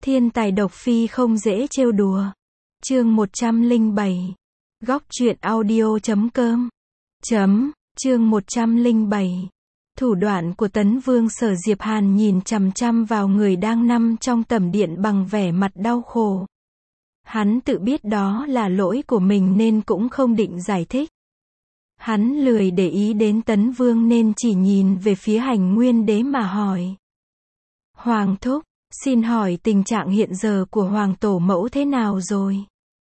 Thiên tài độc phi không dễ trêu đùa. Chương 107. Góc truyện audio.com. Chương 107. Thủ đoạn của Tấn Vương Sở Diệp Hàn nhìn chằm chằm vào người đang nằm trong tẩm điện bằng vẻ mặt đau khổ. Hắn tự biết đó là lỗi của mình nên cũng không định giải thích. Hắn lười để ý đến Tấn Vương nên chỉ nhìn về phía Hành Nguyên Đế mà hỏi. Hoàng thúc, xin hỏi tình trạng hiện giờ của Hoàng tổ mẫu thế nào rồi?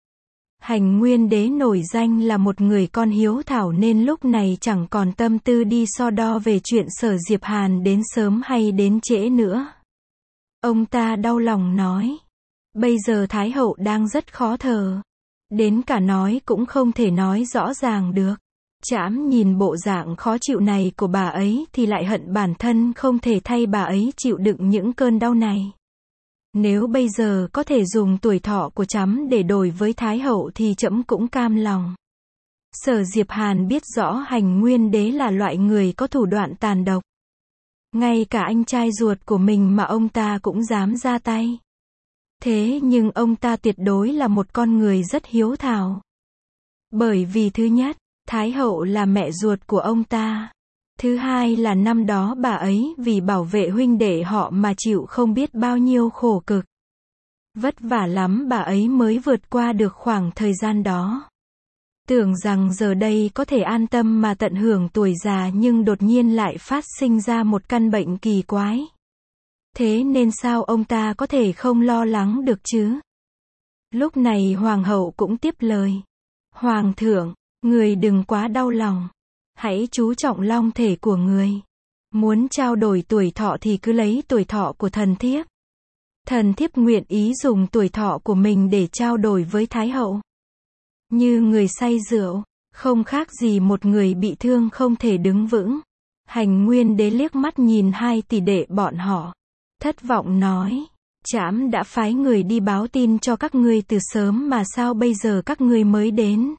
Hành Nguyên Đế nổi danh là một người con hiếu thảo nên lúc này chẳng còn tâm tư đi so đo về chuyện Sở Diệp Hàn đến sớm hay đến trễ nữa. Ông ta đau lòng nói. Bây giờ Thái hậu đang rất khó thở. Đến cả nói cũng không thể nói rõ ràng được. Trẫm nhìn bộ dạng khó chịu này của bà ấy thì lại hận bản thân không thể thay bà ấy chịu đựng những cơn đau này. Nếu bây giờ có thể dùng tuổi thọ của trẫm để đổi với Thái hậu thì trẫm cũng cam lòng. Sở Diệp Hàn biết rõ Hành Nguyên Đế là loại người có thủ đoạn tàn độc. Ngay cả anh trai ruột của mình mà ông ta cũng dám ra tay. Thế nhưng ông ta tuyệt đối là một con người rất hiếu thảo. Bởi vì thứ nhất, Thái hậu là mẹ ruột của ông ta. Thứ hai là năm đó bà ấy vì bảo vệ huynh đệ họ mà chịu không biết bao nhiêu khổ cực. Vất vả lắm bà ấy mới vượt qua được khoảng thời gian đó. Tưởng rằng giờ đây có thể an tâm mà tận hưởng tuổi già nhưng đột nhiên lại phát sinh ra một căn bệnh kỳ quái. Thế nên sao ông ta có thể không lo lắng được chứ? Lúc này hoàng hậu cũng tiếp lời. Hoàng thượng, người đừng quá đau lòng. Hãy chú trọng long thể của người. Muốn trao đổi tuổi thọ thì cứ lấy tuổi thọ của thần thiếp. Thần thiếp nguyện ý dùng tuổi thọ của mình để trao đổi với Thái hậu. Như người say rượu, không khác gì một người bị thương không thể đứng vững. Hành Nguyên Đế liếc mắt nhìn hai tỷ đệ bọn họ. Thất vọng nói. Trẫm đã phái người đi báo tin cho các ngươi từ sớm mà sao bây giờ các ngươi mới đến.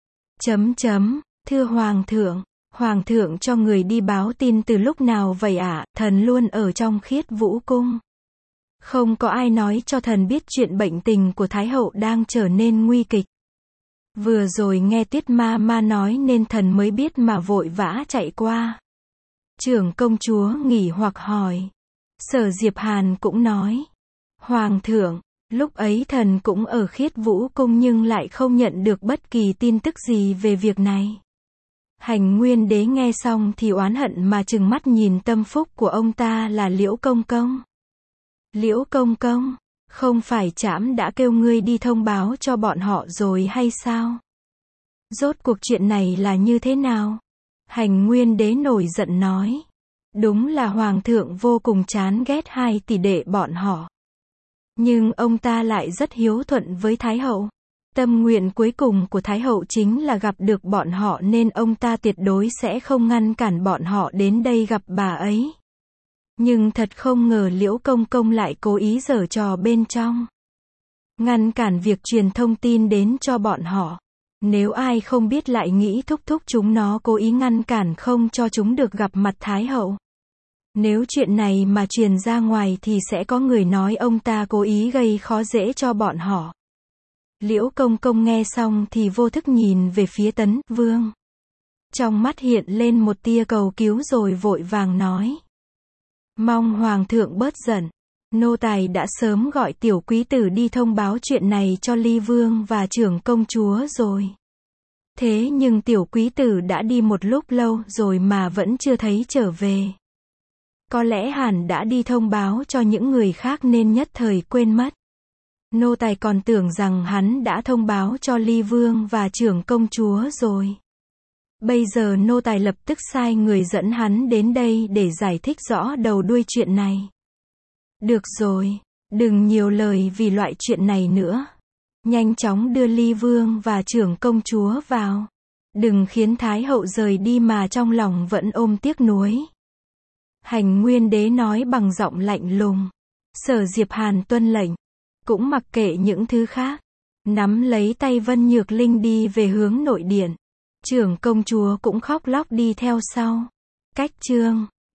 Thưa Hoàng thượng cho người đi báo tin từ lúc nào vậy ạ? Thần luôn ở trong Khiết Vũ Cung. Không có ai nói cho thần biết chuyện bệnh tình của Thái hậu đang trở nên nguy kịch. Vừa rồi nghe Tuyết Ma Ma nói nên thần mới biết mà vội vã chạy qua. Trưởng công chúa nghỉ hoặc hỏi. Sở Diệp Hàn cũng nói. Hoàng thượng, lúc ấy thần cũng ở Khiết Vũ Cung nhưng lại không nhận được bất kỳ tin tức gì về việc này. Hành Nguyên Đế nghe xong thì oán hận mà trừng mắt nhìn tâm phúc của ông ta là Liễu Công Công. Liễu Công Công, không phải trẫm đã kêu ngươi đi thông báo cho bọn họ rồi hay sao? Rốt cuộc chuyện này là như thế nào? Hành Nguyên Đế nổi giận nói. Đúng là Hoàng thượng vô cùng chán ghét hai tỷ đệ bọn họ. Nhưng ông ta lại rất hiếu thuận với Thái hậu. Tâm nguyện cuối cùng của Thái hậu chính là gặp được bọn họ nên ông ta tuyệt đối sẽ không ngăn cản bọn họ đến đây gặp bà ấy. Nhưng thật không ngờ Liễu Công Công lại cố ý giở trò bên trong. Ngăn cản việc truyền thông tin đến cho bọn họ. Nếu ai không biết lại nghĩ thúc chúng nó cố ý ngăn cản không cho chúng được gặp mặt Thái hậu. Nếu chuyện này mà truyền ra ngoài thì sẽ có người nói ông ta cố ý gây khó dễ cho bọn họ. Liễu Công Công nghe xong thì vô thức nhìn về phía Tấn Vương. Trong mắt hiện lên một tia cầu cứu rồi vội vàng nói. Mong Hoàng thượng bớt giận. Nô tài đã sớm gọi tiểu quý tử đi thông báo chuyện này cho Ly Vương và trưởng công chúa rồi. Thế nhưng tiểu quý tử đã đi một lúc lâu rồi mà vẫn chưa thấy trở về. Có lẽ hẳn đã đi thông báo cho những người khác nên nhất thời quên mất. Nô tài còn tưởng rằng hắn đã thông báo cho Ly Vương và trưởng công chúa rồi. Bây giờ nô tài lập tức sai người dẫn hắn đến đây để giải thích rõ đầu đuôi chuyện này. Được rồi, đừng nhiều lời vì loại chuyện này nữa. Nhanh chóng đưa Ly Vương và trưởng công chúa vào. Đừng khiến Thái hậu rời đi mà trong lòng vẫn ôm tiếc nuối. Hành Nguyên Đế nói bằng giọng lạnh lùng. Sở Diệp Hàn tuân lệnh. Cũng mặc kệ những thứ khác. Nắm lấy tay Vân Nhược Linh đi về hướng nội điện. Trưởng công chúa cũng khóc lóc đi theo sau. Cách chương